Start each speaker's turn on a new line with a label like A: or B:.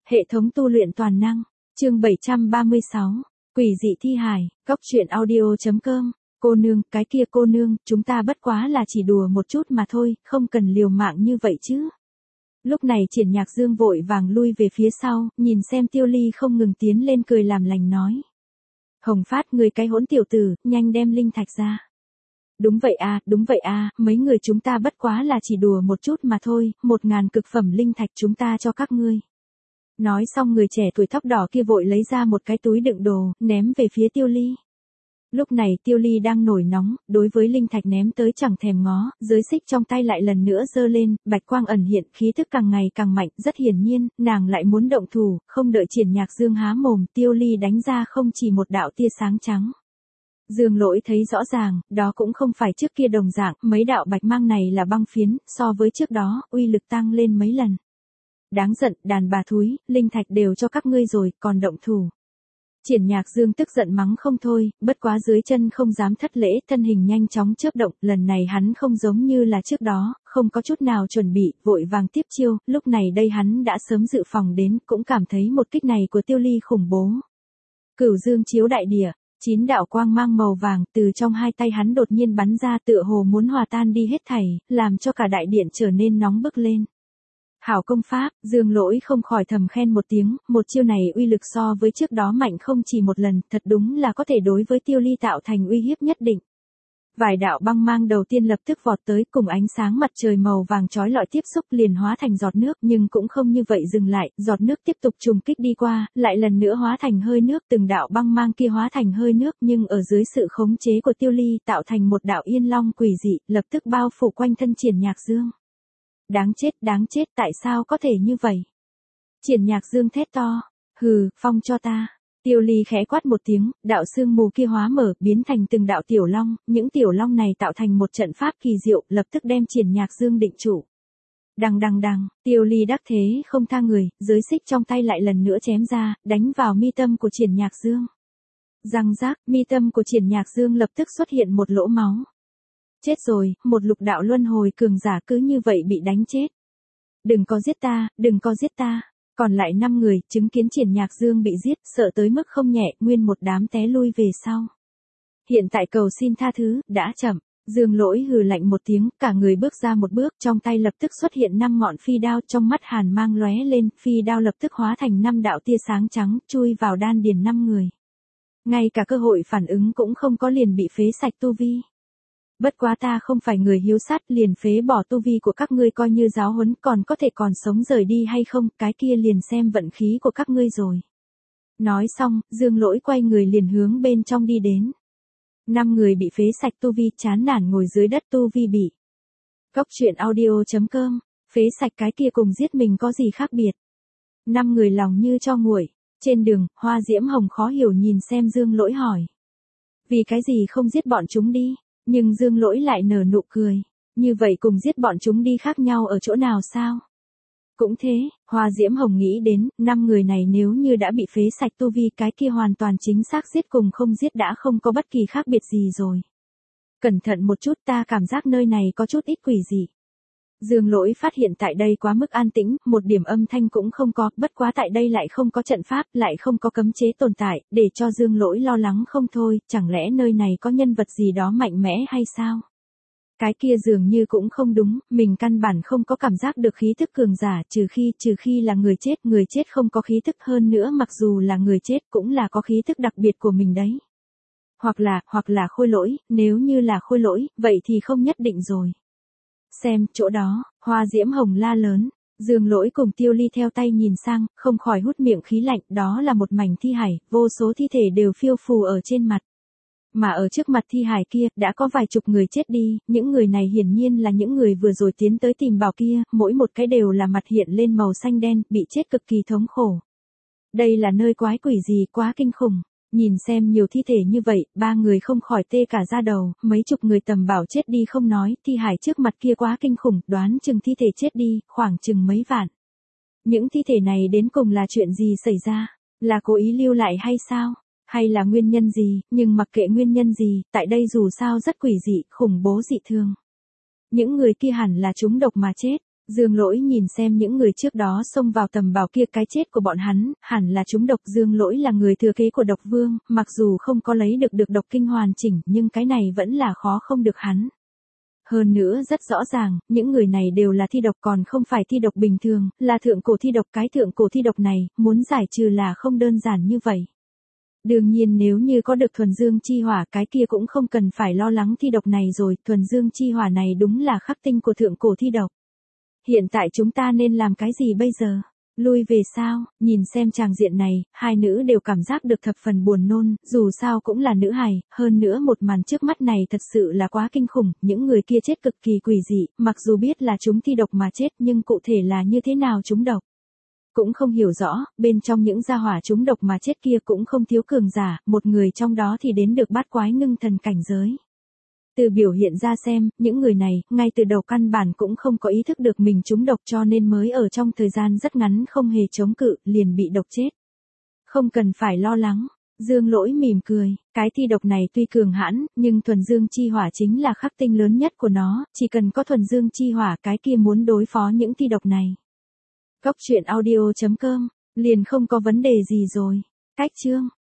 A: Hệ thống tu luyện toàn năng, chương 736, quỷ dị thi hài, góc truyện audio.com, cô nương, cái kia cô nương, chúng ta bất quá là chỉ đùa một chút mà thôi, không cần liều mạng như vậy chứ. Lúc này Triển Nhạc Dương vội vàng lui về phía sau, nhìn xem Tiêu Ly không ngừng tiến lên cười làm lành nói. Hồng Phát, người cái hỗn tiểu tử, nhanh đem linh thạch ra. Đúng vậy à, mấy người chúng ta bất quá là chỉ đùa một chút mà thôi, 1000 cực phẩm linh thạch chúng ta cho các ngươi. Nói xong người trẻ tuổi tóc đỏ kia vội lấy ra một cái túi đựng đồ, ném về phía Tiêu Ly. Lúc này Tiêu Ly đang nổi nóng, đối với linh thạch ném tới chẳng thèm ngó, giới xích trong tay lại lần nữa giơ lên, bạch quang ẩn hiện, khí thức càng ngày càng mạnh, rất hiển nhiên, nàng lại muốn động thủ, không đợi Triển Nhạc Dương há mồm, Tiêu Ly đánh ra không chỉ một đạo tia sáng trắng. Dương Lỗi thấy rõ ràng, đó cũng không phải trước kia đồng dạng, mấy đạo bạch mang này là băng phiến, so với trước đó, uy lực tăng lên mấy lần. Đáng giận, đàn bà thúi, linh thạch đều cho các ngươi rồi, còn động thủ. Triển Nhạc Dương tức giận mắng không thôi, bất quá dưới chân không dám thất lễ, thân hình nhanh chóng chớp động, lần này hắn không giống như là trước đó, không có chút nào chuẩn bị, vội vàng tiếp chiêu, lúc này đây hắn đã sớm dự phòng đến, cũng cảm thấy một kích này của Tiêu Ly khủng bố. Cửu Dương chiếu đại địa, 9 đạo quang mang màu vàng từ trong hai tay hắn đột nhiên bắn ra tựa hồ muốn hòa tan đi hết thảy, làm cho cả đại điện trở nên nóng bức lên. Hảo công pháp, Dương Lỗi không khỏi thầm khen một tiếng, một chiêu này uy lực so với trước đó mạnh không chỉ một lần, thật đúng là có thể đối với Tiêu Ly tạo thành uy hiếp nhất định. Vài đạo băng mang đầu tiên lập tức vọt tới cùng ánh sáng mặt trời màu vàng chói lọi tiếp xúc liền hóa thành giọt nước nhưng cũng không như vậy dừng lại, giọt nước tiếp tục trùng kích đi qua, lại lần nữa hóa thành hơi nước, từng đạo băng mang kia hóa thành hơi nước nhưng ở dưới sự khống chế của Tiêu Ly tạo thành một đạo yên long quỷ dị, lập tức bao phủ quanh thân Triển Nhạc Dương. Đáng chết, tại sao có thể như vậy? Triển Nhạc Dương thét to, hừ, phong cho ta. Tiêu Ly khẽ quát một tiếng, đạo sương mù kia hóa mở, biến thành từng đạo tiểu long, những tiểu long này tạo thành một trận pháp kỳ diệu, lập tức đem Triển Nhạc Dương định trụ. Đằng, Tiêu Ly đắc thế không tha người, giới xích trong tay lại lần nữa chém ra, đánh vào mi tâm của Triển Nhạc Dương. Răng rác, mi tâm của Triển Nhạc Dương lập tức xuất hiện một lỗ máu. Chết rồi, một lục đạo luân hồi cường giả cứ như vậy bị đánh chết. Đừng có giết ta. Còn lại 5 người, chứng kiến Triển Nhạc Dương bị giết, sợ tới mức không nhẹ, nguyên một đám té lui về sau. Hiện tại cầu xin tha thứ, đã chậm. Dương Lỗi hừ lạnh một tiếng, cả người bước ra một bước, trong tay lập tức xuất hiện 5 ngọn phi đao, trong mắt hàn mang lóe lên, phi đao lập tức hóa thành 5 đạo tia sáng trắng, chui vào đan điền 5 người. Ngay cả cơ hội phản ứng cũng không có, liền bị phế sạch tu vi. Bất quá ta không phải người hiếu sát, liền phế bỏ tu vi của các ngươi coi như giáo huấn, còn có thể còn sống rời đi hay không, cái kia liền xem vận khí của các ngươi rồi. Nói xong, Dương Lỗi quay người liền hướng bên trong đi đến. 5 người bị phế sạch tu vi, chán nản ngồi dưới đất tu vi bị. Góc truyện audio.com, phế sạch cái kia cùng giết mình có gì khác biệt. 5 người lòng như cho nguội. Trên đường, Hoa Diễm Hồng khó hiểu nhìn xem Dương Lỗi hỏi. Vì cái gì không giết bọn chúng đi? Nhưng Dương Lỗi lại nở nụ cười. Như vậy cùng giết bọn chúng đi khác nhau ở chỗ nào sao? Cũng thế, Hoa Diễm Hồng nghĩ đến, 5 người này nếu như đã bị phế sạch tu vi, cái kia hoàn toàn chính xác giết cùng không giết đã không có bất kỳ khác biệt gì rồi. Cẩn thận một chút, ta cảm giác nơi này có chút ít quỷ dị. Dương Lỗi phát hiện tại đây quá mức an tĩnh, một điểm âm thanh cũng không có, bất quá tại đây lại không có trận pháp, lại không có cấm chế tồn tại, để cho Dương Lỗi lo lắng không thôi, chẳng lẽ nơi này có nhân vật gì đó mạnh mẽ hay sao? Cái kia dường như cũng không đúng, mình căn bản không có cảm giác được khí thức cường giả, trừ khi là người chết không có khí thức, hơn nữa mặc dù là người chết cũng là có khí thức đặc biệt của mình đấy. Hoặc là khôi lỗi, nếu như là khôi lỗi, vậy thì không nhất định rồi. Xem, chỗ đó, Hoa Diễm Hồng la lớn, Dương Lỗi cùng Tiêu Ly theo tay nhìn sang, không khỏi hút miệng khí lạnh, đó là một mảnh thi hải, vô số thi thể đều phiêu phù ở trên mặt. Mà ở trước mặt thi hải kia, đã có vài chục người chết đi, những người này hiển nhiên là những người vừa rồi tiến tới tìm bảo kia, mỗi một cái đều là mặt hiện lên màu xanh đen, bị chết cực kỳ thống khổ. Đây là nơi quái quỷ gì, quá kinh khủng. Nhìn xem nhiều thi thể như vậy, 3 người không khỏi tê cả da đầu, mấy chục người tầm bảo chết đi không nói, thi hải trước mặt kia quá kinh khủng, đoán chừng thi thể chết đi, khoảng chừng mấy vạn. Những thi thể này đến cùng là chuyện gì xảy ra? Là cố ý lưu lại hay sao? Hay là nguyên nhân gì? Nhưng mặc kệ nguyên nhân gì, tại đây dù sao rất quỷ dị, khủng bố dị thường. Những người kia hẳn là trúng độc mà chết. Dương Lỗi nhìn xem những người trước đó xông vào tầm bảo kia, cái chết của bọn hắn, hẳn là trúng độc. Dương Lỗi là người thừa kế của độc vương, mặc dù không có lấy được độc kinh hoàn chỉnh, nhưng cái này vẫn là khó không được hắn. Hơn nữa rất rõ ràng, những người này đều là thi độc, còn không phải thi độc bình thường, là thượng cổ thi độc. Cái thượng cổ thi độc này, muốn giải trừ là không đơn giản như vậy. Đương nhiên nếu như có được thuần dương chi hỏa, cái kia cũng không cần phải lo lắng thi độc này rồi, thuần dương chi hỏa này đúng là khắc tinh của thượng cổ thi độc. Hiện tại chúng ta nên làm cái gì bây giờ? Lui về sao? Nhìn xem tràng diện này, hai nữ đều cảm giác được thập phần buồn nôn, dù sao cũng là nữ hài, hơn nữa một màn trước mắt này thật sự là quá kinh khủng, những người kia chết cực kỳ quỷ dị, mặc dù biết là chúng thi độc mà chết nhưng cụ thể là như thế nào chúng độc. Cũng không hiểu rõ, bên trong những gia hỏa chúng độc mà chết kia cũng không thiếu cường giả, một người trong đó thì đến được bát quái ngưng thần cảnh giới. Từ biểu hiện ra xem, những người này, ngay từ đầu căn bản cũng không có ý thức được mình trúng độc, cho nên mới ở trong thời gian rất ngắn không hề chống cự, liền bị độc chết. Không cần phải lo lắng. Dương Lỗi mỉm cười, cái thi độc này tuy cường hãn, nhưng thuần dương chi hỏa chính là khắc tinh lớn nhất của nó, chỉ cần có thuần dương chi hỏa cái kia muốn đối phó những thi độc này. Góc truyện audio.com, liền không có vấn đề gì rồi. Cách chương.